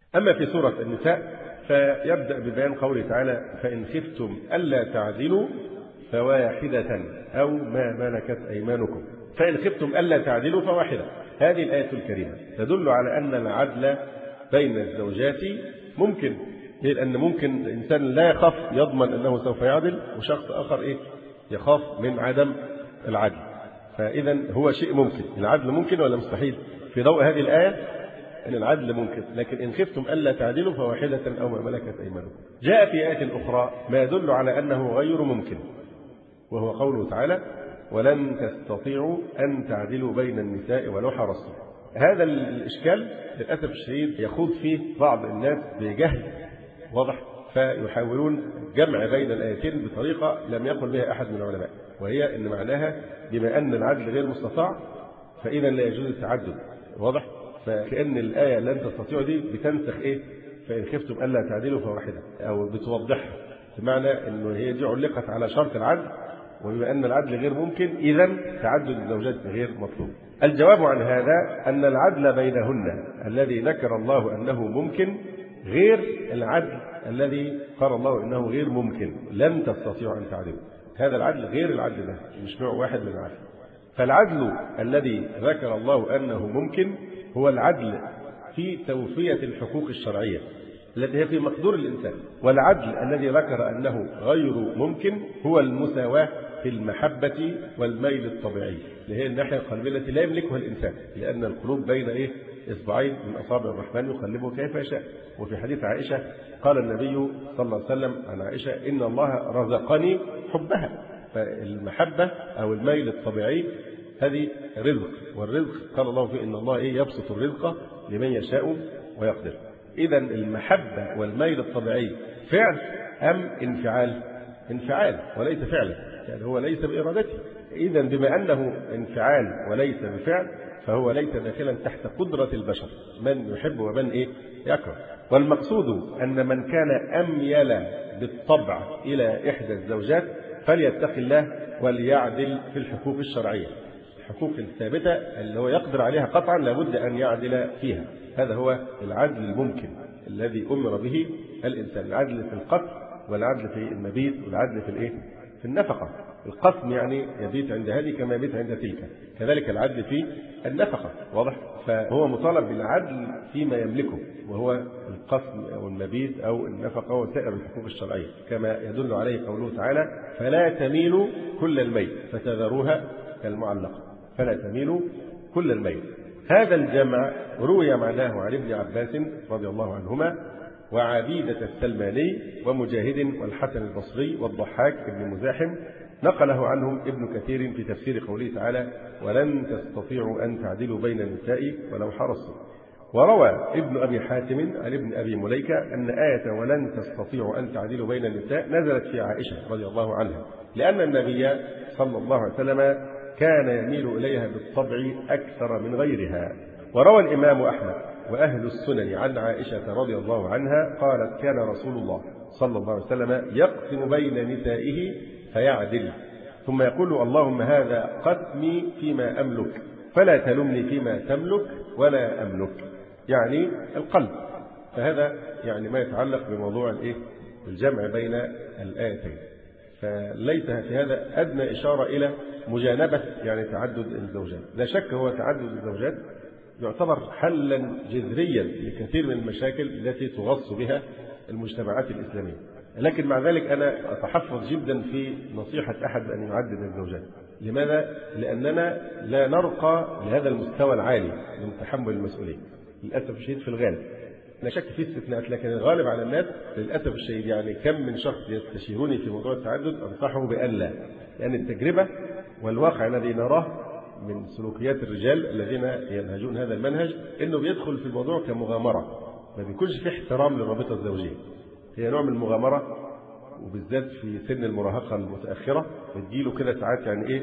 أما في سورة النساء فيبدأ ببيان قوله تعالى: فإن خفتم ألا تعدلوا فواحدة أو ما ملكت أيمانكم. فإن خفتم ألا تعدلوا فواحدة. هذه الآية الكريمة تدل على أن العدل بين الزوجات ممكن، لأن ممكن الإنسان لا يخاف يضمن أنه سوف يعدل، وشخص آخر يخاف من عدم العدل. فإذا هو شيء ممكن. العدل ممكن ولا مستحيل؟ في ضوء هذه الآية أن العدل ممكن، لكن إن خفتم ألا تعدلوا فواحدة أو ما ملكت أيمانكم. جاء في آية أخرى ما يدل على أنه غير ممكن، وهو قوله تعالى: ولن تستطيعوا أن تعدلوا بين النساء ولو حرصتم. هذا الإشكال للأسف الشديد يخوض فيه بعض الناس بجهل واضح، فيحاولون جمع بين الآيتين بطريقة لم يقل بها أحد من العلماء، وهي أن معناها بما أن العدل غير مستطاع فإذا لا يجوز التعدد. واضح؟ فكأن الآية لن تستطيعوا دي بتنسخ فإن خفتم ألا تعدلوا فواحدة، أو بتوضحها بمعنى أنه هي دي علقت على شرط العدل، وبما أن العدل غير ممكن إذا تعدد الزوجات غير مطلوب. الجواب عن هذا أن العدل بينهن الذي ذكر الله أنه ممكن غير العدل الذي قال الله أنه غير ممكن، لن تستطيعوا أن تعدلوا. هذا العدل غير العدل ده، مش نوع واحد من العدل. فالعدل الذي ذكر الله أنه ممكن هو العدل في توفية الحقوق الشرعية التي هي في مقدور الإنسان، والعدل الذي ذكر أنه غير ممكن هو المساواة في المحبة والميل الطبيعي، اللي هي الناحية القلبية التي لا يملكها الإنسان، لأن القلوب بين إصبعين من أصابع الرحمن يقلبه كيف يشاء. وفي حديث عائشة قال النبي صلى الله عليه وسلم عن عائشة: إن الله رزقني حبها. فالمحبة أو الميل الطبيعي هذه رزق، والرزق قال الله فيه: إن الله يبسط الرزق لمن يشاء ويقدر. إذا المحبة والميل الطبيعي فعل أم انفعال؟ انفعال وليس فعلا، يعني هو ليس بإرادته. إذا بما أنه انفعال وليس بفعل فهو ليس داخلا تحت قدرة البشر، من يحب ومن يكره. والمقصود أن من كان أميل بالطبع إلى إحدى الزوجات فليتق الله وليعدل في الحقوق الشرعية، الحقوق الثابتة اللي هو يقدر عليها قطعا لابد أن يعدل فيها. هذا هو العدل الممكن الذي أمر به الإنسان، العدل في القتل والعدل في المبيت والعدل في النفقة. القسم يعني يبيت عند هذه كما يبيت عند تلك، كذلك العدل في النفقة. واضح؟ فهو مطالب بالعدل فيما يملكه، وهو القسم أو المبيت أو النفقة وسائر الحقوق الشرعية، كما يدل عليه قوله تعالى: فلا تميلوا كل الميل فتذروها كالمعلقة. فلا تميلوا كل الميل. هذا الجمع روي معناه عن ابن عباس رضي الله عنهما وعبيدة السلماني ومجاهد والحسن البصري والضحاك بن مزاحم، نقله عنهم ابن كثير في تفسير قوله تعالى: ولن تستطيعوا أن تعدلوا بين النساء ولو حرصتم. وروى ابن أبي حاتم عن ابن أبي مليكة أن آية ولن تستطيعوا أن تعدلوا بين النساء نزلت في عائشة رضي الله عنها، لأن النبي صلى الله عليه وسلم كان يميل إليها بالطبع أكثر من غيرها. وروى الإمام أحمد وأهل السنن عن عائشة رضي الله عنها قالت: كان رسول الله صلى الله عليه وسلم يقسم بين نسائه فيعدل، ثم يقول: اللهم هذا قسمي فيما أملك فلا تلمني فيما تملك ولا أملك، يعني القلب. فهذا يعني ما يتعلق بموضوع الجمع بين الآيتين. فليس في هذا أدنى إشارة إلى مجانبة يعني تعدد الزوجات. لا شك هو تعدد الزوجات يعتبر حلا جذريا لكثير من المشاكل التي تغص بها المجتمعات الإسلامية، لكن مع ذلك أنا أتحفظ جدا في نصيحة أحد أن يعدد الزوجات. لماذا؟ لأننا لا نرقى لهذا المستوى العالي من تحمل المسؤولية للأسف الشديد في الغالب. لا شك في استثناءات، لكن الغالب على الناس للأسف الشديد يعني كم من شخص يستشيروني في موضوع التعدد أنصحه بأن لا، لأن التجربة والواقع الذي نراه من سلوكيات الرجال الذين ينهجون هذا المنهج إنه بيدخل في الموضوع كمغامرة، ما بيكونش في احترام للرابطة الزوجية. هي نوع من المغامرة، وبالذات في سن المراهقة المتأخرة بتجيله كده ساعات يعني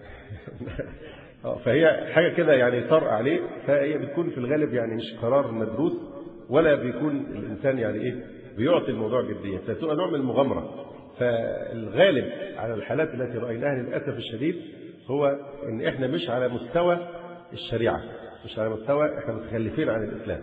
فهي حاجة كده يعني طرأ عليه، فهي بتكون في الغالب يعني مش قرار مدروس، ولا بيكون الإنسان يعني بيعطي الموضوع جدية، فتبقى نوع من المغامرة. فالغالب على الحالات التي رأيناها للأسف الشديد هو إن إحنا مش على مستوى الشريعة، مش على مستوى، إحنا متخلفين عن الإسلام.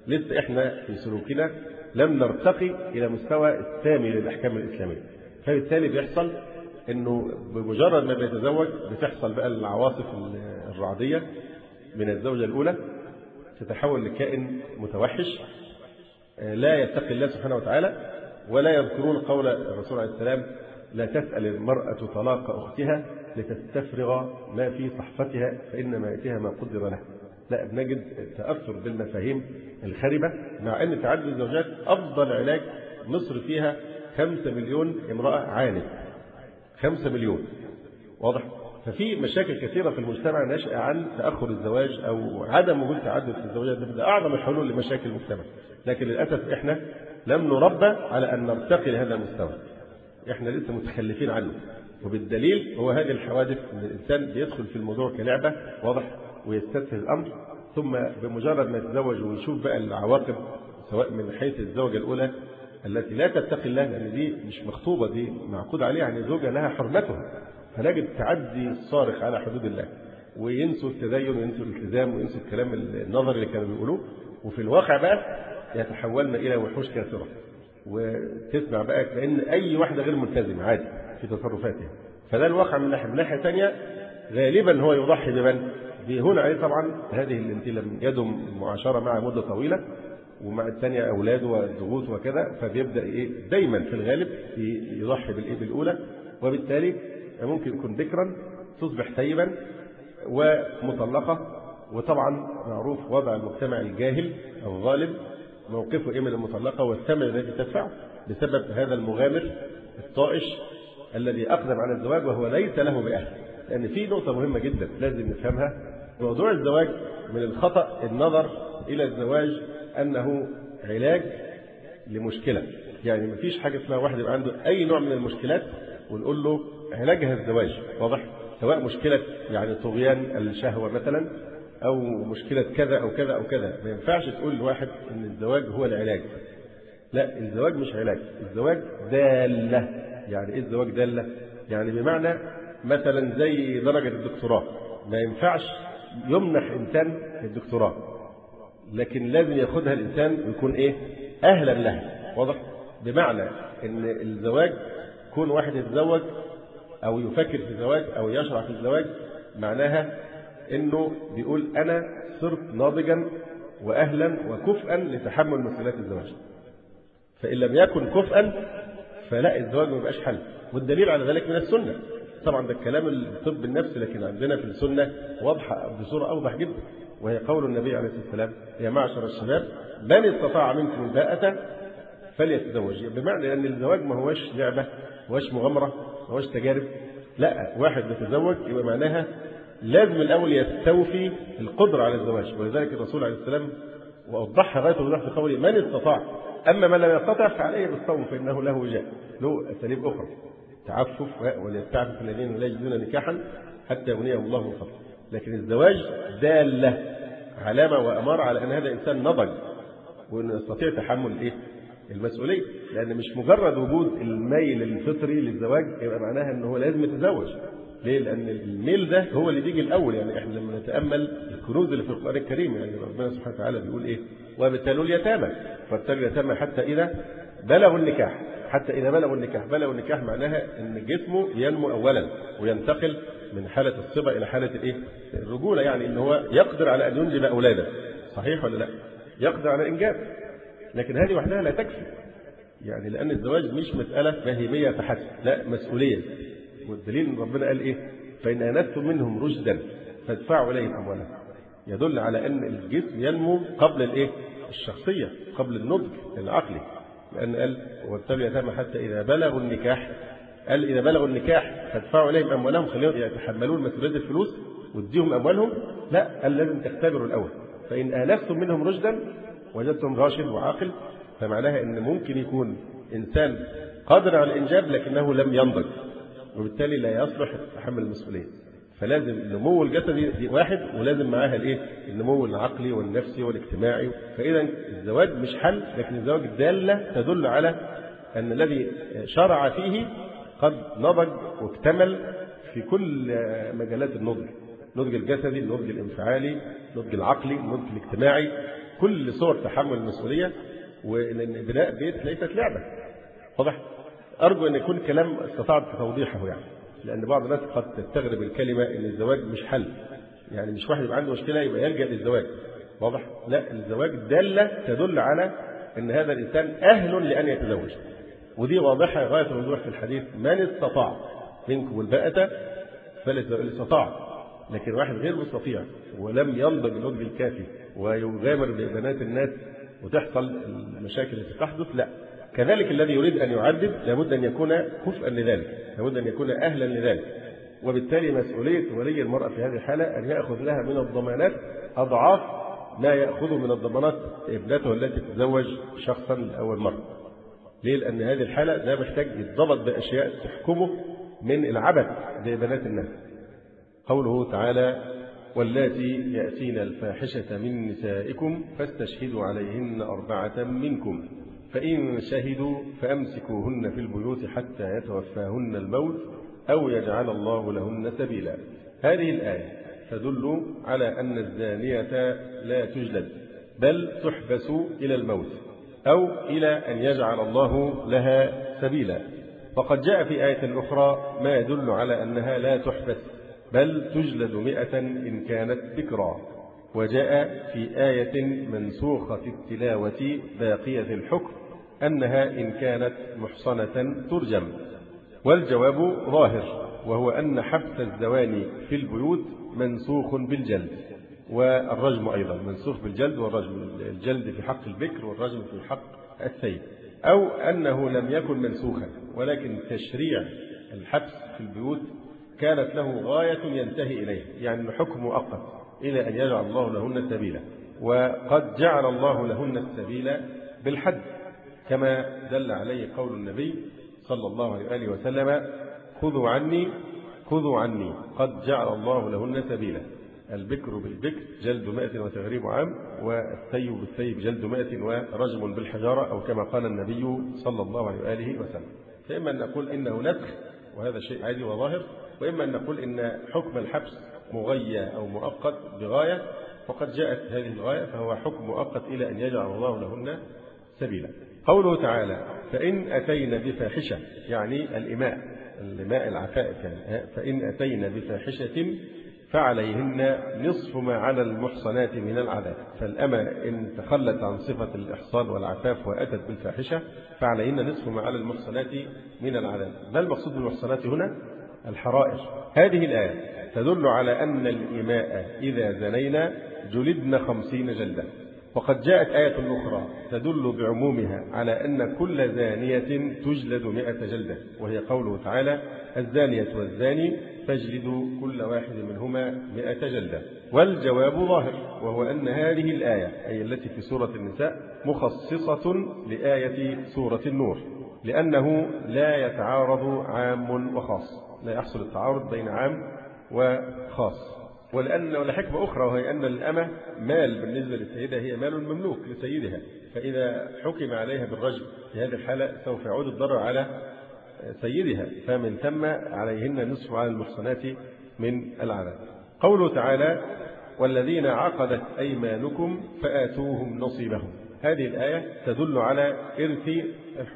لسه إحنا في سلوكنا لم نرتقي إلى مستوى السامي للأحكام الإسلامية. فبالتالي بيحصل إنه بمجرد ما بيتزوج بتحصل بقى العواصف الرعدية من الزوجة الأولى، تتحول لكائن متوحش لا يتقي الله سبحانه وتعالى، ولا يذكرون قول الرسول عليه السلام: لا تسأل المرأة طلاق أختها لتستفرغ ما في صحفتها فإنما يأتيها ما قدر له. لا، بنجد تأثر بالمفاهيم الخربة، مع أن تعدد الزوجات أفضل علاج. مصر فيها 5 مليون امرأة عانت، 5 مليون، واضح؟ ففي مشاكل كثيرة في المجتمع ناشئة عن تأخر الزواج أو عدم وجود تعدد في الزوجات. ده أعظم الحلول لمشاكل المجتمع، لكن للأسف إحنا لم نربى على أن نرتقي لهذا المستوى، إحنا لسه متخلفين عنه. وبالدليل هو هذه الحوادث، أن الإنسان بيدخل في الموضوع كلعبة، واضح، ويستسهل الأمر، ثم بمجرد ما يتزوج ويشوف بقى العواقب، سواء من حيث الزوجة الأولى التي لا تتقي الله، لأن دي مش مخطوبة، دي معقود عليها، يعني زوجة لها حرمتها، فنجد تعدي الصارخ على حدود الله، وينسوا التدين وينسوا الالتزام وينسوا الكلام النظري اللي كانوا بيقولوه، وفي الواقع بقى يتحولن إلى وحوش كافرة. وتسمع بقى كأن أي واحدة غير ملتزمة عادي في تصرفاتها. فده الواقع من ناحية. من ناحية ثانية غالبا هو يضحي بمن بيهون عليه طبعا هذه التي لم يدم المعاشرة معها مدة طويلة، ومع الثانية أولاده والضغوط وكذا، فبيبدأ دايما في الغالب يضحي بالأولى، وبالتالي ممكن يكون ذكرا تصبح ثيبا ومطلقة. وطبعا معروف وضع المجتمع الجاهل أو الغالب موقفه من المطلقة والثمن الذي تدفعه بسبب هذا المغامر الطائش الذي أقدم على الزواج وهو ليس له بأهل. لأن في نقطة مهمة جدا لازم نفهمها: موضوع الزواج من الخطأ النظر إلى الزواج أنه علاج لمشكلة. يعني مفيش حاجة اسمها واحد يبقى عنده أي نوع من المشكلات ونقول له علاجها الزواج، واضح؟ سواء مشكلة يعني طغيان الشهوة مثلا، أو مشكلة كذا أو كذا أو كذا. ما ينفعش تقول لواحد إن الزواج هو العلاج. لا، الزواج مش علاج، الزواج دالة. يعني إيه الزواج دالة؟ يعني بمعنى مثلا زي درجة الدكتوراه، ما ينفعش يمنح إنسان الدكتوراه، لكن لازم ياخدها الإنسان ويكون أهلا لها، واضح؟ بمعنى إن الزواج كون واحد يتزوج أو يفكر في الزواج أو يشرع في الزواج، معناها إنه بيقول أنا صرت ناضجا وأهلا وكفءا لتحمل مسؤوليات الزواج. فإن لم يكن كفءا فلا، الزواج ما يبقاش حل. والدليل على ذلك من السنة. طبعا ده الكلام الطب النفسي، لكن عندنا في السنة واضحة بصورة أوضح جدا، وهي قول النبي عليه الصلاة والسلام: يا معشر الشباب من استطاع منكم الباءة فليتزوج. بمعنى أن الزواج ما هوش لعبة، ما هوش مغامرة، ما هوش تجارب. لا، واحد بيتزوج يبقى معناها لازم الأول يستوفي القدرة على الزواج. ولذلك الرسول عليه السلام وأوضحها غاية الوضوح في قوله: من استطاع. أما من لم يستطع فعليه بالصوم فإنه له وجاء. له أساليب أخرى: تعفف، وليستعفف الذين لا يجدون نكاحا حتى يغنيهم الله من فضله. لكن الزواج دالة، علامة وأمارة على أن هذا إنسان نضج وأنه يستطيع تحمل المسؤولية. لأن مش مجرد وجود الميل الفطري للزواج يبقى معناها أنه لازم يتزوج. ليه؟ لأن الميل ده هو اللي بيجي الأول. يعني إحنا لما نتأمل الكنوز اللي في القرآن الكريم، يعني ربنا سبحانه وتعالى بيقول وابتلوا اليتامى فابتلوا اليتامى حتى إذا بلغوا النكاح. حتى إذا بلغوا النكاح، بلغوا النكاح معناها أن جسمه ينمو أولا وينتقل من حالة الصبا إلى حالة الرجولة، يعني أن هو يقدر على أن ينجب أولادا. صحيح ولا لا؟ يقدر على الإنجاب. لكن هذه وحدها لا تكفي، يعني لأن الزواج مش مسألة فهيمية فحسب، لا، مسؤولية. والدليل ان ربنا قال فإن آنستم منهم رشدا فادفعوا إليهم أموالهم. يدل على أن الجسم ينمو قبل الشخصية، قبل النضج العقلي. لأن قال وابتلوا اليتامى حتى إذا بلغوا النكاح، قال إذا بلغوا النكاح فادفعوا إليهم أموالهم، خليهم يتحملون مسؤولية الفلوس واديهم أموالهم. لا، قال لازم تختبروا الأول. فإن آنستم منهم رشدا وجدتم راشد وعاقل، فمعناها أن ممكن يكون إنسان قادر على الإنجاب لكنه لم ينضج، وبالتالي لا يصلح تحمل المسؤولية. فلازم النمو الجسدي دي واحد، ولازم معاها النمو العقلي والنفسي والاجتماعي. فإذا الزواج مش حل، لكن الزواج دالة تدل على أن الذي شرع فيه قد نضج واكتمل في كل مجالات النضج: النضج الجسدي، النضج الانفعالي، النضج العقلي، النضج الاجتماعي. كل صور تحمل المسؤولية، وإن بناء بيت ليست لعبة. واضح؟ أرجو أن يكون كلام استطعت توضيحه يعني، لأن بعض الناس قد تستغرب الكلمة إن الزواج مش حل، يعني مش واحد يبقى عنده مشكلة يبقى يلجأ للزواج. واضح؟ لا، الزواج دالة تدل على أن هذا الإنسان أهل لأن يتزوج، ودي واضحة غاية الوضوح في الحديث: من استطاع منكم الباءة فليستطاع. لكن واحد غير مستطيع ولم ينضج النضج الكافي ويغامر ببنات الناس وتحصل المشاكل التي تحدث، لا. كذلك الذي يريد أن يعدد لابد أن يكون كفءا لذلك، لابد أن يكون أهلا لذلك، وبالتالي مسؤولية ولي المرأة في هذه الحالة أن يأخذ لها من الضمانات أضعاف ما يأخذ من الضمانات ابنته التي تتزوج شخصا لأول مرة. ليه؟ لأن هذه الحالة ده محتاج يتضبط بأشياء تحكمه من العبث ببنات الناس. قوله تعالى: واللاتي يأتين الفاحشة من نسائكم فاستشهدوا عليهن 4 منكم فإن شهدوا فأمسكوهن في البيوت حتى يتوفاهن الموت أو يجعل الله لهن سبيلا. هذه الآية تدل على أن الزانية لا تجلد بل تحبس إلى الموت أو إلى أن يجعل الله لها سبيلا. وقد جاء في آية أخرى ما يدل على أنها لا تحبس بل تجلد 100 إن كانت بكرا. وجاء في آية منسوخة التلاوة باقية الحكم أنها إن كانت محصنة ترجم. والجواب ظاهر، وهو أن حبس الزواني في البيوت منسوخ بالجلد، والرجم أيضا منسوخ بالجلد والرجم، الجلد في حق البكر والرجم في حق الثيب. أو أنه لم يكن منسوخا ولكن تشريع الحبس في البيوت كانت له غاية ينتهي إليه، يعني حكم مؤقت إلى أن يجعل الله لهن سبيلا. وقد جعل الله لهن السبيل بالحد كما دل عليه قول النبي صلى الله عليه وسلم: خذوا عني قد جعل الله لهن سبيلا. البكر بالبكر جلد 100 وتغريب عام، والثيب بالثيب جلد 100 ورجم بالحجارة، أو كما قال النبي صلى الله عليه وسلم. فإما أن نقول إنه نسخ وهذا شيء عادي وظاهر، وإما أن نقول إن حكم الحبس مغيى أو مؤقت بغاية، وقد جاءت هذه الغاية فهو حكم مؤقت إلى أن يجعل الله لهن سبيلا. قوله تعالى: فإن أتينا بفاحشة، يعني الإماء العفائف، يعني فإن أتينا بفاحشة فعليهن نصف ما على المحصنات من العذاب. فالأمة إن تخلت عن صفة الإحصان والعفاف وأتت بالفاحشة فعليهن نصف ما على المحصنات من العذاب. ما المقصود بالمحصنات هنا؟ الحرائر. هذه الآية تدل على أن الإماء إذا زنينا جلدن 50 جلدة. وقد جاءت آية أخرى تدل بعمومها على أن كل زانية تجلد 100 جلدة، وهي قوله تعالى: الزانية والزاني فاجلدوا كل واحد منهما 100 جلدة. والجواب ظاهر، وهو أن هذه الآية أي التي في سورة النساء مخصصة لآية سورة النور، لأنه لا يتعارض عام وخاص، لا يحصل التعارض بين عام وخاص. ولأن حكمة أخرى، وهي أن الأمة مال بالنسبة للسيدة، هي مال مملوك لسيدها، فإذا حكم عليها بالرجم في هذه الحالة سوف يعود الضرر على سيدها، فمن ثم عليهن نصف على المحصنات من العذاب. قوله تعالى: والذين عقدت أيمانكم فآتوهم نصيبهم. هذه الآية تدل على إرث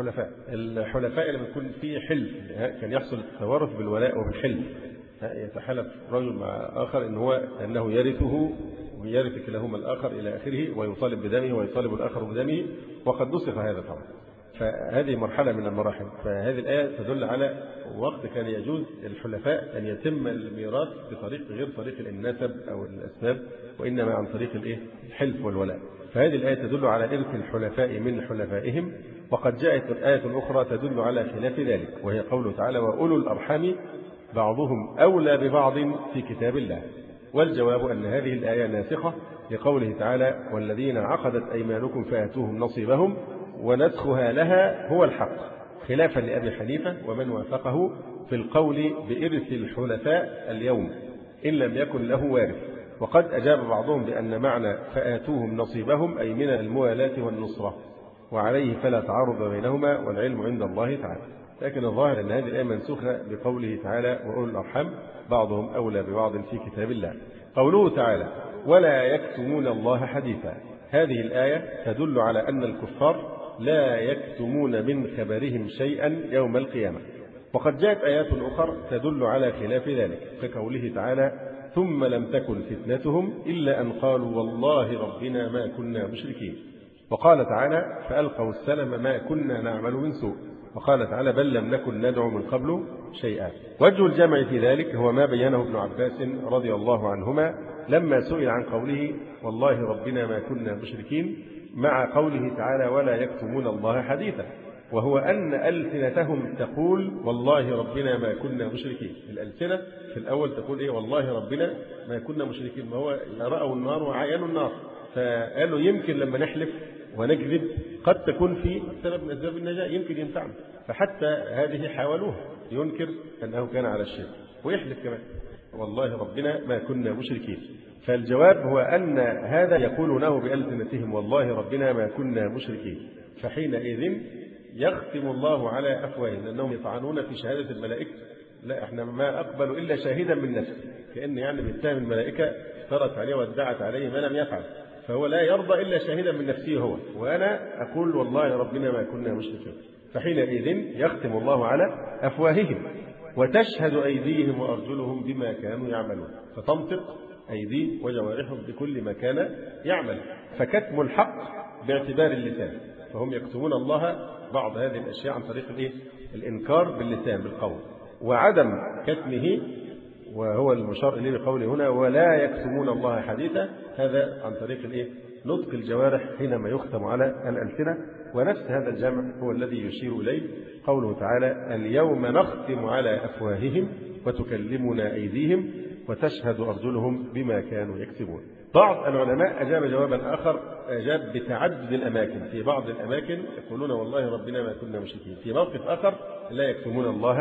الحلفاء لما يكون فيه حلف، كان يحصل التوارث بالولاء وبالحلف، يتحالف رجل مع آخر أنه يرثه ويرث كلاهما الآخر إلى آخره، ويطالب بدمه ويطالب الآخر بدمه، وقد نسخ هذا طبعا. فهذه مرحلة من المراحل. فهذه الآية تدل على وقت كان يجوز الحلفاء أن يتم الميراث بطريق غير طريق النسب أو الأسباب، وإنما عن طريق الحلف والولاء. فهذه الآية تدل على إرث الحلفاء من حلفائهم. وقد جاءت آية أخرى تدل على خلاف ذلك، وهي قوله تعالى: وأولو الأرحام بعضهم أولى ببعض في كتاب الله. والجواب أن هذه الآية ناسخة لقوله تعالى: والذين عقدت أيمانكم فآتوهم نصيبهم، ونسخها لها هو الحق، خلافا لأبي حنيفة ومن وافقه في القول بإرث الحلفاء اليوم إن لم يكن له وارث. وقد أجاب بعضهم بأن معنى فآتوهم نصيبهم أي من الموالاة والنصرة، وعليه فلا تعارض بينهما، والعلم عند الله تعالى. لكن الظاهر أن هذه الآية منسوخة بقوله تعالى: وأولو الأرحام بعضهم أولى ببعض في كتاب الله. قوله تعالى: ولا يكتمون الله حديثا. هذه الآية تدل على أن الكفار لا يكتمون من خبرهم شيئا يوم القيامة. وقد جاءت آيات أخرى تدل على خلاف ذلك، كقوله تعالى: ثم لم تكن فتنتهم إلا أن قالوا والله ربنا ما كنا مشركين. وقال تعالى: فألقوا السلم ما كنا نعمل من سوء. وقال تعالى: بل لم نكن ندعو من قبل شيئا. وجه الجمع في ذلك هو ما بينه ابن عباس رضي الله عنهما لما سئل عن قوله والله ربنا ما كنا مشركين مع قوله تعالى: ولا يكتمون الله حديثا، وهو أن ألسنتهم تقول والله ربنا ما كنا مشركين. الألسنة في الأول تقول إيه؟ والله ربنا ما كنا مشركين، ما هو رأوا النار وعاينوا النار، فقالوا يمكن لما نحلف ونكذب قد تكون في سبب من أسباب النجاة، يمكن ينفعنا. فحتى هذه حاولوها، ينكر أنه كان على الشرك ويحلف كمان والله ربنا ما كنا مشركين. فالجواب هو أن هذا يقولونه بألسنتهم والله ربنا ما كنا مشركين، فحينئذ يختم الله على أفواههم، لأنهم يطعنون في شهادة الملائكة. لا، احنا ما أقبل إلا شاهدا من نفسه، كأن يعني بيتهم الملائكة افترت عليه وادعت عليه ما لم يفعل، فهو لا يرضى إلا شاهدا من نفسه هو، وأنا أقول والله ربنا ما كنا مشركين. فحينئذ يختم الله على أفواههم وتشهد أيديهم وأرجلهم بما كانوا يعملون، فتنطق أيدي وجوارحهم بكل ما كان يعمل. فكتم الحق باعتبار اللسان، فهم يكتمون الله بعض هذه الأشياء عن طريق الإنكار باللسان بالقول، وعدم كتمه وهو المشار إليه بقوله هنا ولا يكتمون الله حديثا، هذا عن طريق نطق الجوارح حينما يختم على الألسنة. ونفس هذا الجمع هو الذي يشير إليه قوله تعالى: اليوم نختم على أفواههم وتكلمنا أيديهم وتشهد أرجلهم بما كانوا يكسبون. بعض العلماء أجاب جوابا آخر، أجاب بتعدد الأماكن، في بعض الأماكن يقولون والله ربنا ما كنا مشركين، في موقف آخر لا يكتمون الله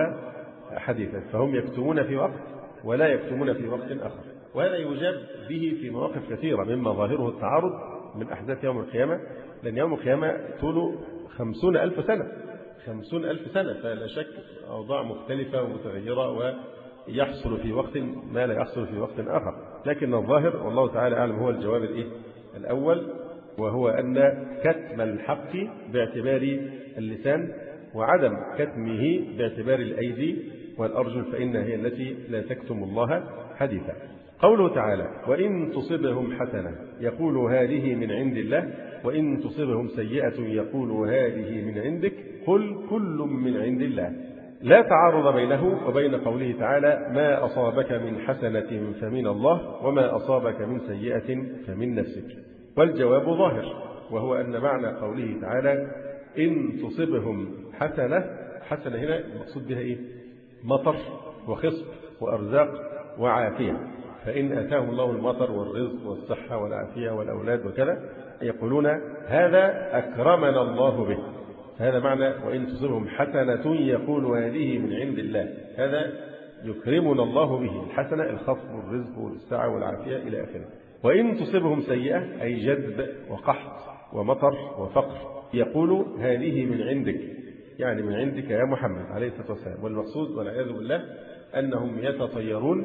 حديثا، فهم يكتمون في وقت ولا يكتمون في وقت آخر. وهذا يجاب به في مواقف كثيرة مما ظاهره التعارض من أحداث يوم القيامة، لأن يوم القيامة طوله 50,000 سنة، 50,000 سنة، فلا شك أوضاع مختلفة ومتغيرة ويحصل في وقت ما لا يحصل في وقت آخر. لكن الظاهر والله تعالى أعلم هو الجواب الأول، وهو أن كتم الحق باعتبار اللسان وعدم كتمه باعتبار الأيدي والأرجل، فإنها هي التي لا تكتم الله حديثا. قوله تعالى: وإن تصبهم حسنة يقولوا هذه من عند الله وإن تصبهم سيئة يقولوا هذه من عندك قل كل من عند الله. لا تعارض بينه وبين قوله تعالى: ما أصابك من حسنة فمن الله وما أصابك من سيئة فمن نفسك. والجواب ظاهر، وهو أن معنى قوله تعالى إن تصبهم حسنة، حسنة هنا المقصود بها مطر وخصب وأرزاق وعافية، فإن أتاهم الله المطر والرزق والصحة والعافية والأولاد وكذا يقولون هذا أكرمنا الله به، هذا معنى وإن تصبهم حسنة يقول هذه من عند الله، هذا يكرمنا الله به، الحسنة الخصب والرزق والسعة والعافية إلى آخره. وإن تصبهم سيئة أي جذب وقحط ومطر وفقر يقول هذه من عندك، يعني من عندك يا محمد عليه الصلاة والسلام. والمقصود والعياذ بالله أنهم يتطيرون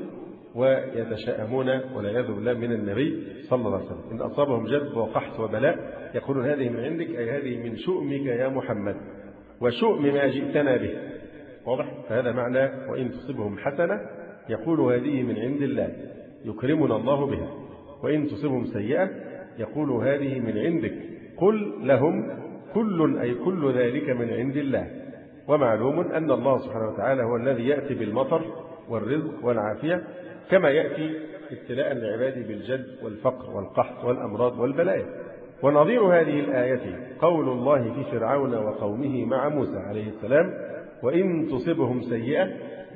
ويتشائمون والعياذ بالله من النبي صلى الله عليه وسلم. إن أصابهم جذب وقحط وبلاء يقولون هذه من عندك، أي هذه من شؤمك يا محمد وشؤم ما جئتنا به. واضح؟ فهذا معنى وإن تصبهم حسنة يقول هذه من عند الله يكرمنا الله بها، وإن تصبهم سيئة يقول هذه من عندك قل لهم كل أي كل ذلك من عند الله. ومعلوم أن الله سبحانه وتعالى هو الذي يأتي بالمطر والرزق والعافية، كما يأتي ابتلاء لعباده بالجد والفقر والقحط والأمراض والبلايا. ونظير هذه الآية قول الله في فرعون وقومه مع موسى عليه السلام: وإن تصبهم سيئة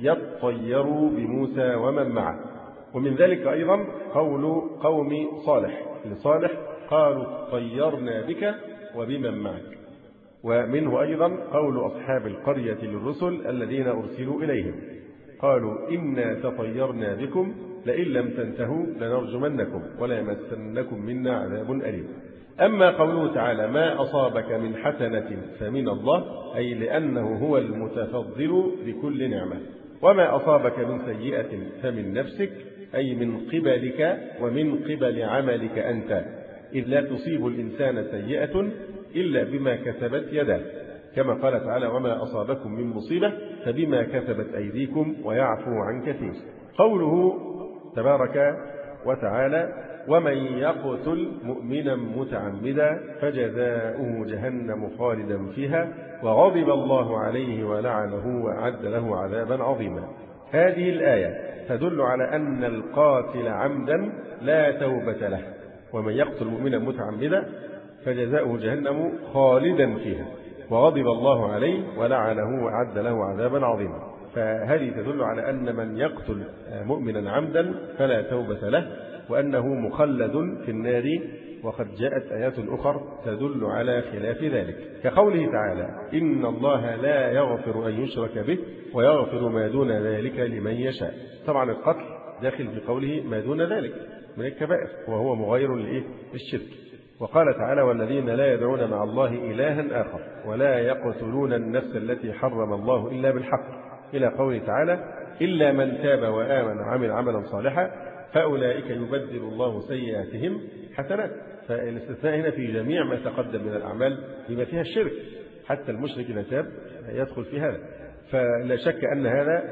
يطيروا بموسى ومن معه. ومن ذلك أيضا قول قوم صالح لصالح قالوا طيرنا بك وبمن معك. ومنه أيضا قول أصحاب القرية للرسل الذين أرسلوا إليهم قالوا إنا تطيرنا بكم لئن لم تنتهوا لنرجمنكم ولا يمسنكم منا عذاب أليم. أما قوله تعالى: ما أصابك من حسنة فمن الله، أي لأنه هو المتفضل بكل نعمة. وما أصابك من سيئة فمن نفسك، أي من قبلك ومن قبل عملك أنت. إذ لا تصيب الإنسان سيئة إلا بما كسبت يداه، كما قال تعالى وما أصابكم من مصيبة فبما كسبت أيديكم ويعفو عن كثير. قوله تبارك وتعالى ومن يقتل مؤمنا متعمدا فجزاؤه جهنم خالدا فيها وغضب الله عليه ولعنه وأعد له عذابا عظيما. هذه الآية تدل على أن القاتل عمدا لا توبة له، ومن يقتل مؤمنا متعمدا فجزاؤه جهنم خالدا فيها وغضب الله عليه ولعنه وأعد له عذابا عظيما. فهذه تدل على أن من يقتل مؤمنا عمدا فلا توبة له، وأنه مخلد في النار. وقد جاءت آيات أخرى تدل على خلاف ذلك، كقوله تعالى إن الله لا يغفر أن يشرك به ويغفر ما دون ذلك لمن يشاء. طبعا القتل داخل في قوله ما دون ذلك من الكبائر، وهو مغاير للشرك. وقال تعالى والذين لا يدعون مع الله إلها آخر ولا يقتلون النفس التي حرم الله إلا بالحق، إلى قوله تعالى إلا من تاب وآمن وعمل عملا صالحا فأولئك يبدل الله سيئاتهم حسنات. فالاستثناء هنا في جميع ما تقدم من الأعمال بما فيها الشرك، حتى المشرك إذا تاب يدخل في هذا. فلا شك أن هذا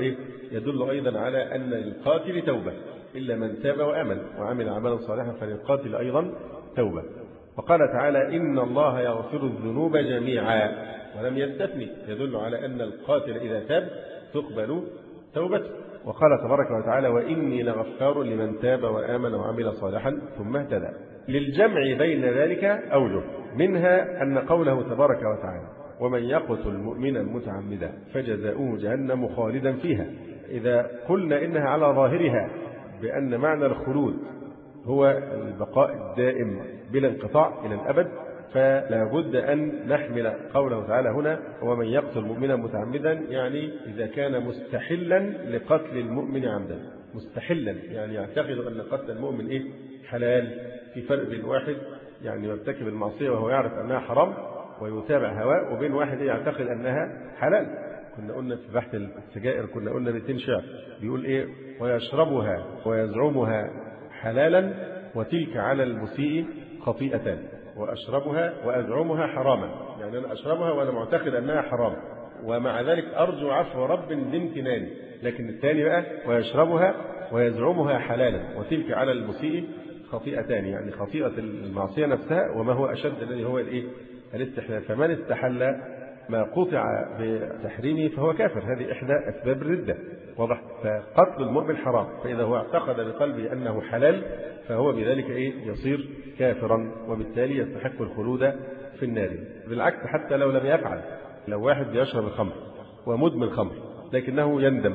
يدل أيضا على أن للقاتل توبة، إلا من تاب وآمن وعمل عملا صالحا فللقاتل أيضا توبة. وقال تعالى إن الله يغفر الذنوب جميعا ولم يستثني، يدل على أن القاتل إذا تاب تقبل توبته. وقال تبارك وتعالى وإني لغفار لمن تاب وآمن وعمل صالحا ثم اهتدى. للجمع بين ذلك أوجه، منها أن قوله تبارك وتعالى ومن يقتل مؤمنا متعمدا فجزاؤه جهنم خالدا فيها، إذا قلنا إنها على ظاهرها بأن معنى الخلود هو البقاء الدائم بلا انقطاع إلى الأبد، فلا بد أن نحمل قوله تعالى هنا ومن يقتل مؤمنا متعمدا، يعني إذا كان مستحلا لقتل المؤمن عمدا. مستحلا يعني يعتقد أن قتل المؤمن حلال. في فرق بين واحد يعني يرتكب المعصية وهو يعرف أنها حرام ويتابع هواه، وبين واحد يعتقد أنها حلال. كنا قلنا في بحث السجائر كنا قلنا بيتين شعر بيقول ويشربها ويزعمها حلالا وتلك على المسيء خطيئتان، وأشربها وأزعمها حراما، يعني أنا أشربها وأنا معتقد أنها حرام ومع ذلك أرجو عفو رب بامتنان. لكن الثاني بقى ويشربها ويزعمها حلالا وتلك على المسيء خطيئتان، يعني خطيئة المعصية نفسها وما هو أشد الذي هو الاستحلال. فمن استحل ما قطع بتحريمه فهو كافر، هذه إحدى أسباب الردة. واضح؟ فقتل المؤمن حرام، فإذا هو اعتقد بقلبه أنه حلال فهو بذلك يصير كافرا، وبالتالي يستحق الخلود في النار. بالعكس حتى لو لم يفعل، لو واحد بيشرب الخمر ومدمن خمر لكنه يندم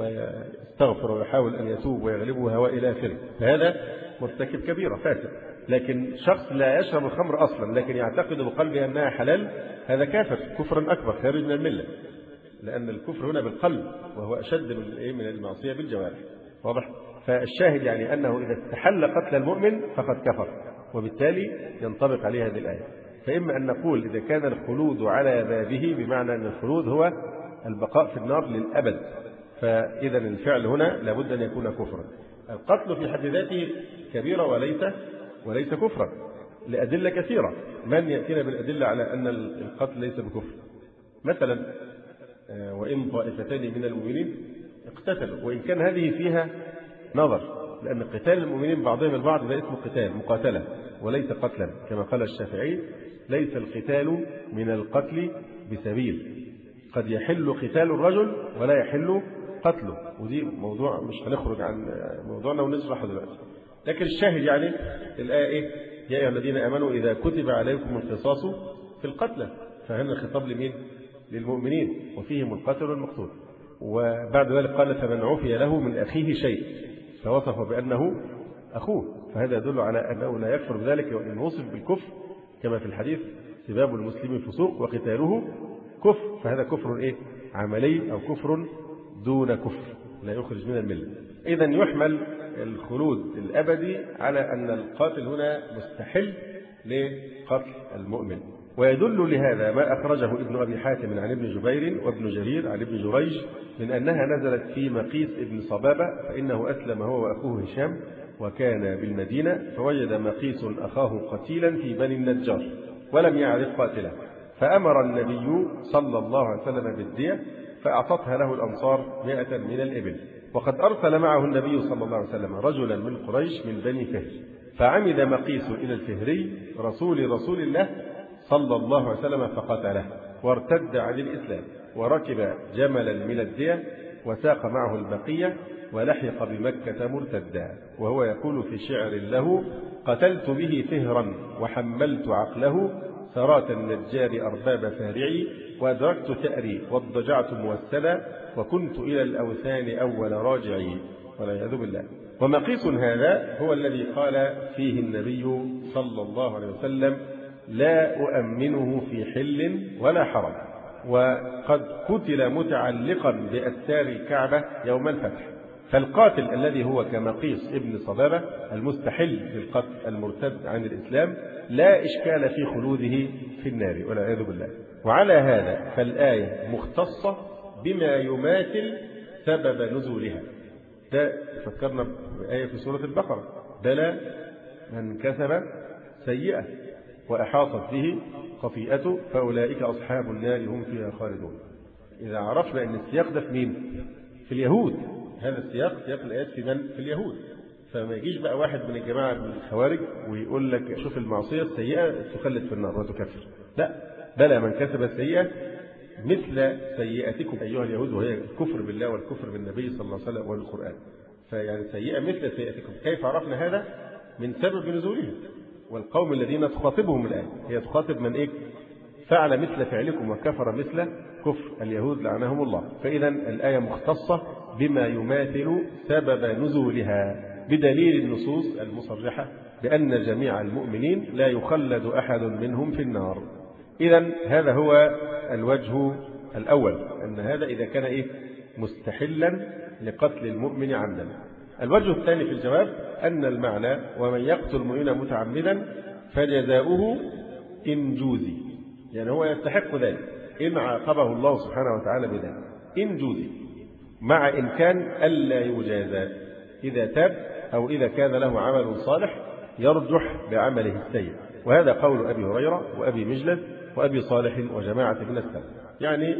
ويستغفر ويحاول أن يتوب ويغلبه هواه إلى آخره، فهذا مرتكب كبيرة فاسد. لكن شخص لا يشرب الخمر أصلا لكن يعتقد بقلبه أنها حلال، هذا كافر كفرا أكبر خارج من الملة، لأن الكفر هنا بالقلب وهو أشد من المعصية بالجوارح. واضح؟ فالشاهد يعني أنه إذا استحل قتل المؤمن فقد كفر، وبالتالي ينطبق عليه هذه الآية. فإما أن نقول إذا كان الخلود على بابه بمعنى أن الخلود هو البقاء في النار للأبد، فإذا الفعل هنا لابد أن يكون كفرا. القتل في حد ذاته كبيرة وليس كفرا لأدلة كثيرة. من يأتينا بالأدلة على أن القتل ليس بكفر؟ مثلا وإن طائفتان من المؤمنين اقتتلوا، وإن كان هذه فيها نظر، لأن قتال المؤمنين بعضهم البعض ده اسمه قتال مقاتلة وليس قتلا، كما قال الشافعي ليس القتال من القتل بسبيل، قد يحل قتال الرجل ولا يحل قتله، ودي موضوع مش هنخرج عن موضوعنا ونشرحه دلوقتي. لكن الشاهد يعني الآية يا أيها الذين آمنوا إذا كتب عليكم القصاص في القتلى، فهنا الخطاب لمين؟ للمؤمنين، وفيهم القاتل والمقتول. وبعد ذلك قال فمن عفي له من أخيه شيء فوصف بأنه أخوه، فهذا يدل على أنه لا يكفر بذلك، وإن وصف بالكفر كما في الحديث سباب المسلم فسوق وقتاله كفر، فهذا كفر عملي أو كفر دون كفر لا يخرج من الملة. إذن يحمل الخلود الأبدي على أن القاتل هنا مستحل لقتل المؤمن. ويدل لهذا ما أخرجه ابن أبي حاتم عن ابن جبير وابن جرير عن ابن جريج من أنها نزلت في مقيس ابن صبابة، فإنه أسلم هو وأخوه هشام وكان بالمدينة، فوجد مقيس أخاه قتيلا في بني النجار ولم يعرف قاتله، فأمر النبي صلى الله عليه وسلم بالدية، فأعطتها له الأنصار 100 من الإبل. وقد أرسل معه النبي صلى الله عليه وسلم رجلا من قريش من بني فهر، فعمد مقيس إلى الفهري رسول الله صلى الله عليه وسلم فقتله، وارتد عن الإسلام، وركب جملا من الدية، وساق معه البقية، ولحق بمكة مرتدا، وهو يقول في شعر له: قتلت به فهرا وحملت عقله، ثرات النجار أرباب فارعي، وأدركت ثأري واضطجعت موسلا، وكنت إلى الأوثان أول راجعي، والعياذ بالله. ومقيس هذا هو الذي قال فيه النبي صلى الله عليه وسلم: لا أؤمنه في حل ولا حرم، وقد قتل متعلقا بأستار الكعبة يوم الفتح. فالقاتل الذي هو كمقيس ابن صبابة المستحل بالقتل المرتد عن الإسلام لا إشكال في خلوده في النار، والعياذ بالله. وعلى هذا فالآية مختصة بما يماثل سبب نزولها. ده فكرنا بآية في سورة البقرة: بلى من كسب سيئة وأحاطت به خطيئته فأولئك أصحاب النار هم فيها خالدون. إذا عرفنا أن السياق ده في مين؟ في اليهود. هذا السياق سياق الآيات في من؟ في اليهود. فما يجيش بقى واحد من الجماعة من الخوارج ويقول لك شوف المعصية السيئة تخلد في النار وتكفر. لا، بلى من كسب السيئة مثل سيئتكم أيها اليهود، وهي الكفر بالله والكفر بالنبي صلى الله عليه وسلم والقرآن. فيعني سيئة مثل سيئتكم. كيف عرفنا هذا؟ من سبب نزولهم. والقوم الذين تخاطبهم الآن هي تخاطب من إيه؟ فعل مثل فعلكم وكفر مثل كفر اليهود لعنهم الله. فإذا الآية مختصة بما يماثل سبب نزولها بدليل النصوص المصرحة بأن جميع المؤمنين لا يخلد أحد منهم في النار. إذا هذا هو الوجه الأول، أن هذا إذا كان إيه؟ مستحلا لقتل المؤمن عمدا. الوجه الثاني في الجواب أن المعنى: ومن يقتل مؤمنا متعمدا فجزاؤه إن جوزي، يعني هو يستحق ذلك إن عاقبه الله سبحانه وتعالى بذلك، إن جوزي، مع إمكان ألا يجازى إذا تاب أو إذا كان له عمل صالح يرجح بعمله السيء. وهذا قول أبي هريرة وأبي مجلس وأبي صالح وجماعة من السلف، يعني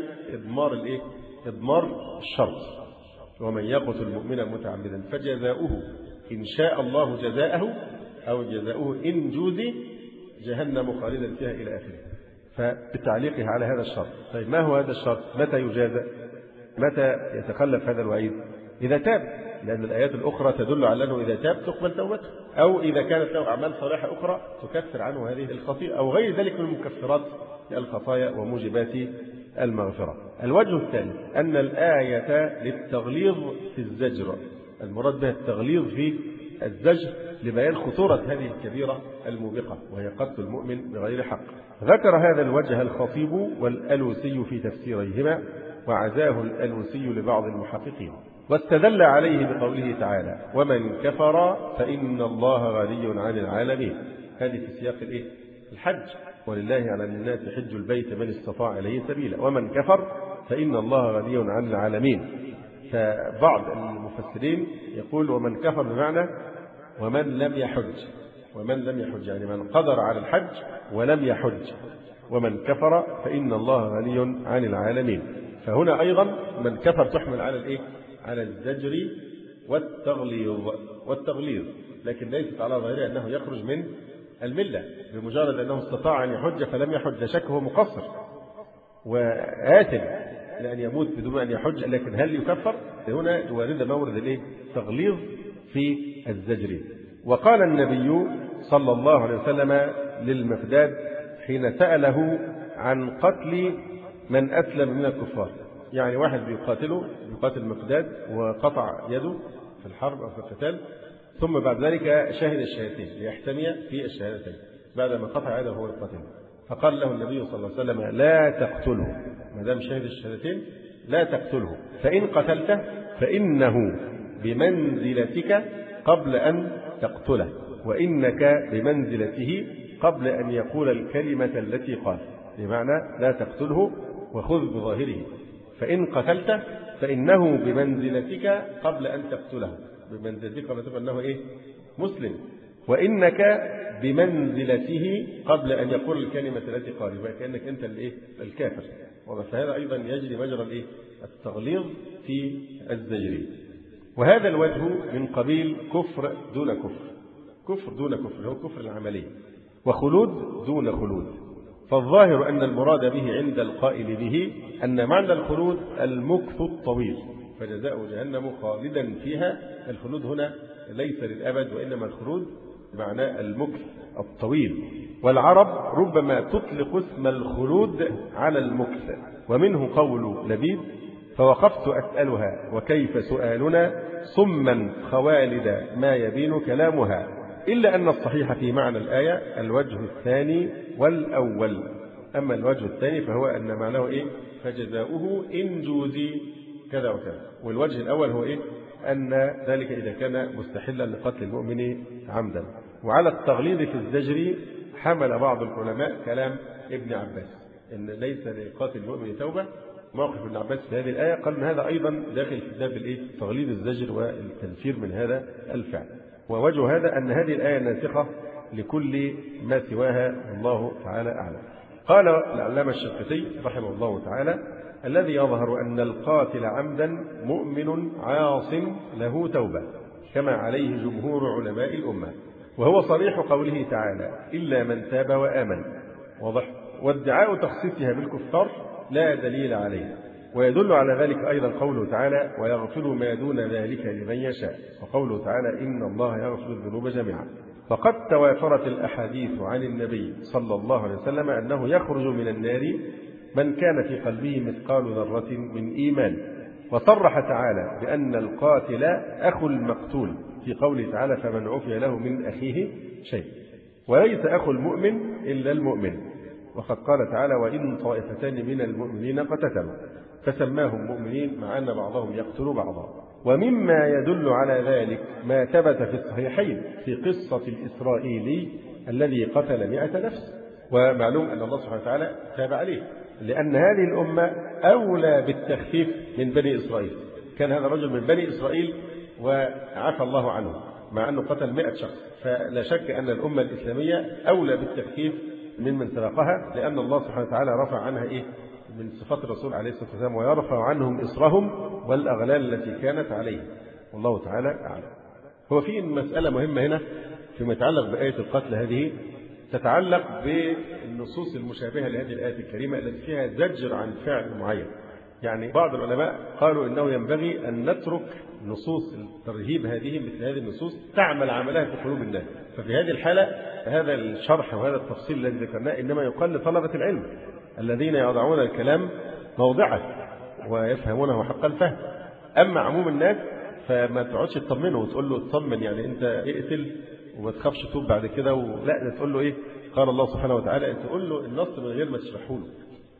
إضمار الشرط: ومن يقتل مؤمنا متعمدا فجزاؤه إن شاء الله جزاءه أو جزاؤه إن جوزي جهنم خالدا فيها إلى آخره. فبتعليقها على هذا الشرط. طيب ما هو هذا الشرط؟ متى يجازى؟ متى يتخلف هذا الوعيد؟ إذا تاب، لأن الآيات الأخرى تدل على أنه إذا تاب تقبل توبته، أو إذا كانت له أعمال صالحة أخرى تكفر عنه هذه الخطيئة أو غير ذلك من مكفرات الخطايا وموجبات المغفرة. الوجه الثاني أن الآية للتغليظ في الزجر، المراد بها التغليظ في الزجر لبيان خطورة هذه الكبيرة الموبقة وهي قتل المؤمن بغير حق. ذكر هذا الوجه الخطيب والألوسي في تفسيريهما، وعزاه الألوسي لبعض المحققين، واستدل عليه بقوله تعالى: ومن كفر فإن الله غني عن العالمين. هذه في سياق الحج: ولله على الناس حج البيت من استطاع إليه سبيلا، ومن كفر فإن الله غني عن العالمين. فبعض المفسرين يقول ومن كفر بمعنى ومن لم يحج، ومن لم يحج يعني من قدر على الحج ولم يحج، ومن كفر فإن الله غني عن العالمين. فهنا أيضا من كفر تحمل على على الزجر والتغليظ، لكن ليست على ظاهره أنه يخرج من الملة بمجرد أنه استطاع أن يحج فلم يحج، لا شك هو مقصر وآثم لأن يموت بدون أن يحج، لكن هل يكفر؟ هنا وارد مورد التغليظ في الزجر. وقال النبي صلى الله عليه وسلم للمقداد حين سأله عن قتل من أسلم من الكفار، يعني واحد بيقاتل مقداد وقطع يده في الحرب أو في القتال، ثم بعد ذلك شهد الشهادتين ليحتمي في الشهادتين بعدما قطع يده هو القاتل، فقال له النبي صلى الله عليه وسلم: لا تقتله، ما دام شهد الشهادتين لا تقتله، فإن قتلته فإنه بمنزلتك قبل أن تقتله، وإنك بمنزلته قبل أن يقول الكلمة التي قال. بمعنى لا تقتله وخذ بظاهره، فإن قتلته فإنه بمنزلتك قبل أن تقتله، بمنزلتك قبل أن تقتله أنه مسلم، وإنك بمنزلته قبل أن يقول الكلمة التي قال، كأنك أنت الكافر. فهذا أيضا يجري مجرى التغليظ في الزجر. وهذا الوجه من قبيل كفر دون كفر، كفر دون كفر هو كفر العملي، وخلود دون خلود. فالظاهر أن المراد به عند القائل به أن معنى الخلود المكث الطويل، فجزاء جهنم خالدا فيها. الخلود هنا ليس للأبد، وإنما الخلود معناه المكث الطويل. والعرب ربما تطلق اسم الخلود على المكث، ومنه قول لبيد: فوقفت أسألها وكيف سؤالنا صما خوالد ما يبين كلامها. إلا أن الصحيح في معنى الآية الوجه الثاني والأول. أما الوجه الثاني فهو أن معناه فجزاؤه إن جوزي كذا وكذا. والوجه الأول هو أن ذلك إذا كان مستحلا لقتل المؤمن عمدا. وعلى التغليظ في الزجر حمل بعض العلماء كلام ابن عباس إن ليس لقاتل المؤمن توبة. موقف ابن عباس في هذه الآية قال أن هذا أيضا داخل في باب تغليظ الزجر والتنفير من هذا الفعل. ووجه هذا أن هذه الآية ناسخة لكل ما سواها، والله تعالى أعلم. قال العلامة الشنقيطي رحمه الله تعالى: الذي يظهر أن القاتل عمدا مؤمن عاص له توبة، كما عليه جمهور علماء الأمة، وهو صريح قوله تعالى: إلا من تاب وآمن. واضح. وادعاء تخصيصها بالكفار لا دليل عليه. ويدل على ذلك أيضا قوله تعالى: ويغفر ما دون ذلك لمن يشاء، وقوله تعالى: إن الله يغفر الذنوب جميعا. فقد توافرت الأحاديث عن النبي صلى الله عليه وسلم أنه يخرج من النار من كان في قلبه مثقال ذرة من إيمان. وصرح تعالى بأن القاتل أخو المقتول في قوله تعالى: فمن عفي له من أخيه شيء. وليس أخو المؤمن إلا المؤمن. وقد قال تعالى: وإن طائفتان من المؤمنين اقتتلوا فسماهم مؤمنين، مع أن بعضهم يقتل بعضا. ومما يدل على ذلك ما ثبت في الصحيحين في قصة الإسرائيلي الذي قتل 100 نفس. ومعلوم أن الله سبحانه وتعالى تاب عليه، لأن هذه الأمة أولى بالتخفيف من بني إسرائيل. كان هذا رجل من بني إسرائيل وعفى الله عنه مع أنه قتل 100 شخص. فلا شك أن الأمة الإسلامية أولى بالتخفيف من سبقها، لأن الله سبحانه وتعالى رفع عنها من صفات الرسول عليه الصلاة والسلام: ويرفع عنهم إصرهم والأغلال التي كانت عليه. والله تعالى أعلم. هو في مسألة مهمة هنا فيما يتعلق بآية القتل، هذه تتعلق بالنصوص المشابهة لهذه الآية الكريمة التي فيها زجر عن فعل معين. يعني بعض العلماء قالوا إنه ينبغي أن نترك نصوص الترهيب هذه، مثل هذه النصوص تعمل عملها في قلوب الناس. ففي هذه الحالة هذا الشرح وهذا التفصيل الذي ذكرناه إنما يقال لطلبة العلم الذين يضعون الكلام موضعه ويفهمونه حق الفهم. أما عموم الناس فما تقعدش تطمنه وتقول له اطمن، يعني أنت اقتل وما تخافش توب بعد كده، لا تقول له قال الله سبحانه وتعالى. أنت تقول له النص من غير ما تشرحه له.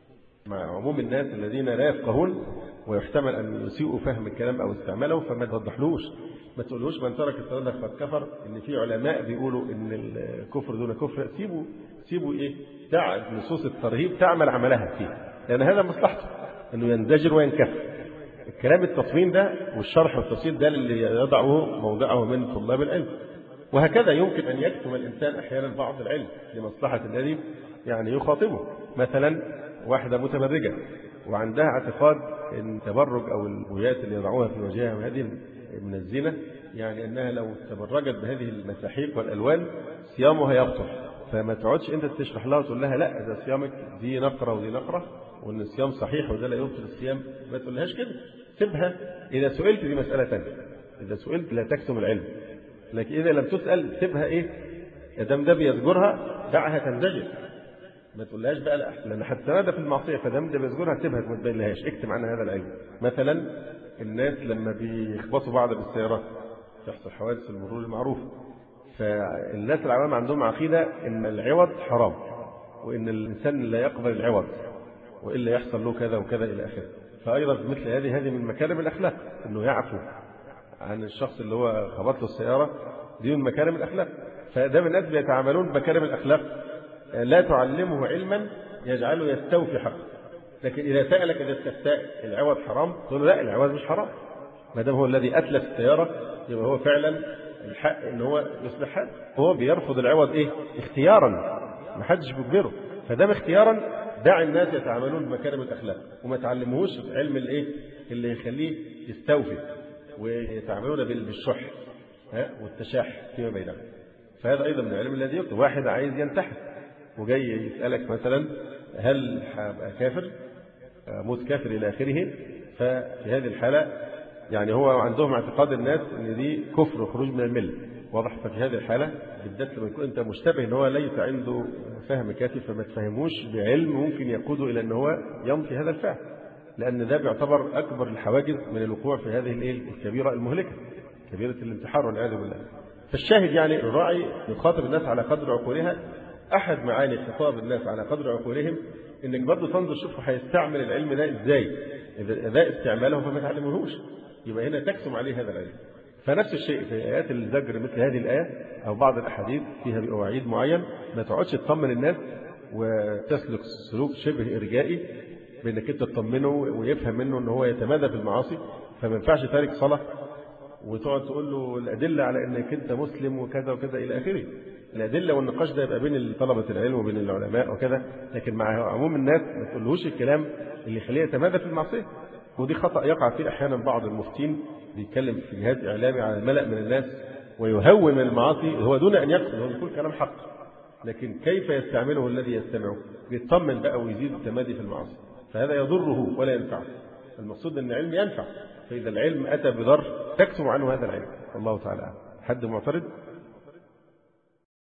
مع عموم الناس الذين لا يفقهون ويحتمل أن يسيئوا فهم الكلام أو استعماله، فما توضحلوش، ما تقولوش من ترك الصلاة فقد كفر. إن في علماء بيقولوا إن الكفر دون كفر. سيبوا دع نصوص الترهيب تعمل عملها فيه، لأن هذا مصلحته إنه ينزجر وينكف. الكلام التطمين ده والشرح والتفصيل ده اللي يضعه موضعه من طلاب العلم. وهكذا يمكن أن يكتم الإنسان أحيانا بعض العلم لمصلحة الذي يخاطبه. مثلا واحدة متبرجة وعندها اعتقاد ان التبرج او البويات اللي يضعوها في وجهها وهذه من الزنا، يعني انها لو تبرجت بهذه المساحيق والالوان صيامها يبطل. فما تقعدش انت تشرح لها وتقول لها لا ده صيامك دي نقره ودي نقره وان الصيام صحيح وده لا يبطل الصيام. ما تقولهاش كده، سيبها. اذا سئلت دي مساله ثانيه، اذا سئلت لا تكتم العلم، لكن اذا لم تسال سيبها. ادام ده بيزجرها دعها تنزجر، ما تقولهاش بقى لا لان هتتمادى في المعصيه، فدام ده بيزجرها سيبها ما تبينلهاش، اكتم عنها هذا العلم. مثلا الناس لما بيخبطوا بعض بالسيارات تحصل حوادث المرور المعروفه، فالناس العوام عندهم عقيده ان العوض حرام وان الانسان لا يقبل العوض والا يحصل له كذا وكذا الى اخره. فايضا مثل هذه من مكارم الاخلاق انه يعفو عن الشخص اللي هو خبط له السياره، دي من مكارم الاخلاق. فدام الناس بيتعاملون بمكارم الاخلاق لا تعلمه علما يجعله يستوفي حقه. لكن إذا سألك إذا استفتاء العوض حرام، تقول له لا العوض مش حرام، ما دام هو الذي أتلف السيارة يبقى هو فعلا الحق ان هو يصلح حاله، هو بيرفض العوض ايه؟ اختيارا، ما حدش بيجبره. فده اختيارا دع الناس يتعاملون بمكارم الاخلاق، وما تعلموهوش علم الايه اللي يخليه يستوفي، ويتعاملون بالشح والتشاح فيما بينهم. فهذا ايضا من العلم الذي يكتب. واحد عايز ينتحر وجاي يسالك مثلا هل هبقى كافر، موت كافر الى اخره، ففي هذه الحاله يعني هو عندهم اعتقاد الناس ان دي كفر وخروج من المله، واضح. ففي هذه الحاله بالذات لما يكون انت مشتبه ان هو ليس عنده فهم كافي، فما تفهموش بعلم ممكن يقوده الى ان هو ينفي هذا الفعل، لان ده بيعتبر اكبر الحواجز من الوقوع في هذه الكبيره المهلكه، كبيره الانتحار والعياذ بالله. فالشاهد يعني الراعي يخاطب الناس على قدر عقولها. احد معاني خطاب الناس على قدر عقولهم انك برضه تنظر شوفوا هيستعمل العلم ده ازاي، اذا ده استعماله فما تعلموهوش يبقى هنا تكتم عليه هذا العلم. فنفس الشيء في آيات الزجر مثل هذه الآية أو بعض الأحاديث فيها بوعيد معين، ما تقعدش تطمن الناس وتسلك سلوك شبه إرجائي بأنك أنت تطمنه ويفهم منه أنه هو يتمادى في المعاصي. فما ينفعش تارك صلاة وتقعد تقول له الأدلة على أنك أنت مسلم وكذا وكذا إلى آخره. الأدلة والنقاش ده يبقى بين طلبة العلم وبين العلماء وكذا، لكن مع عموم الناس ما تقولهوش الكلام اللي يخليه يتمادى في المعصية. ودي خطأ يقع فيه أحيانا بعض المفتين، بيتكلم في جهاز إعلامي على الملأ من الناس ويهون من المعاصي، هو دون أن يقصد، هو يقول كلام حق، لكن كيف يستعمله الذي يستمعه؟ بيطمن بقى ويزيد التمادي في المعاصي، فهذا يضره ولا ينفعه. المقصود أن العلم ينفع، فإذا العلم أتى بضر تكتم عنه هذا العلم. الله تعالى. حد معترض؟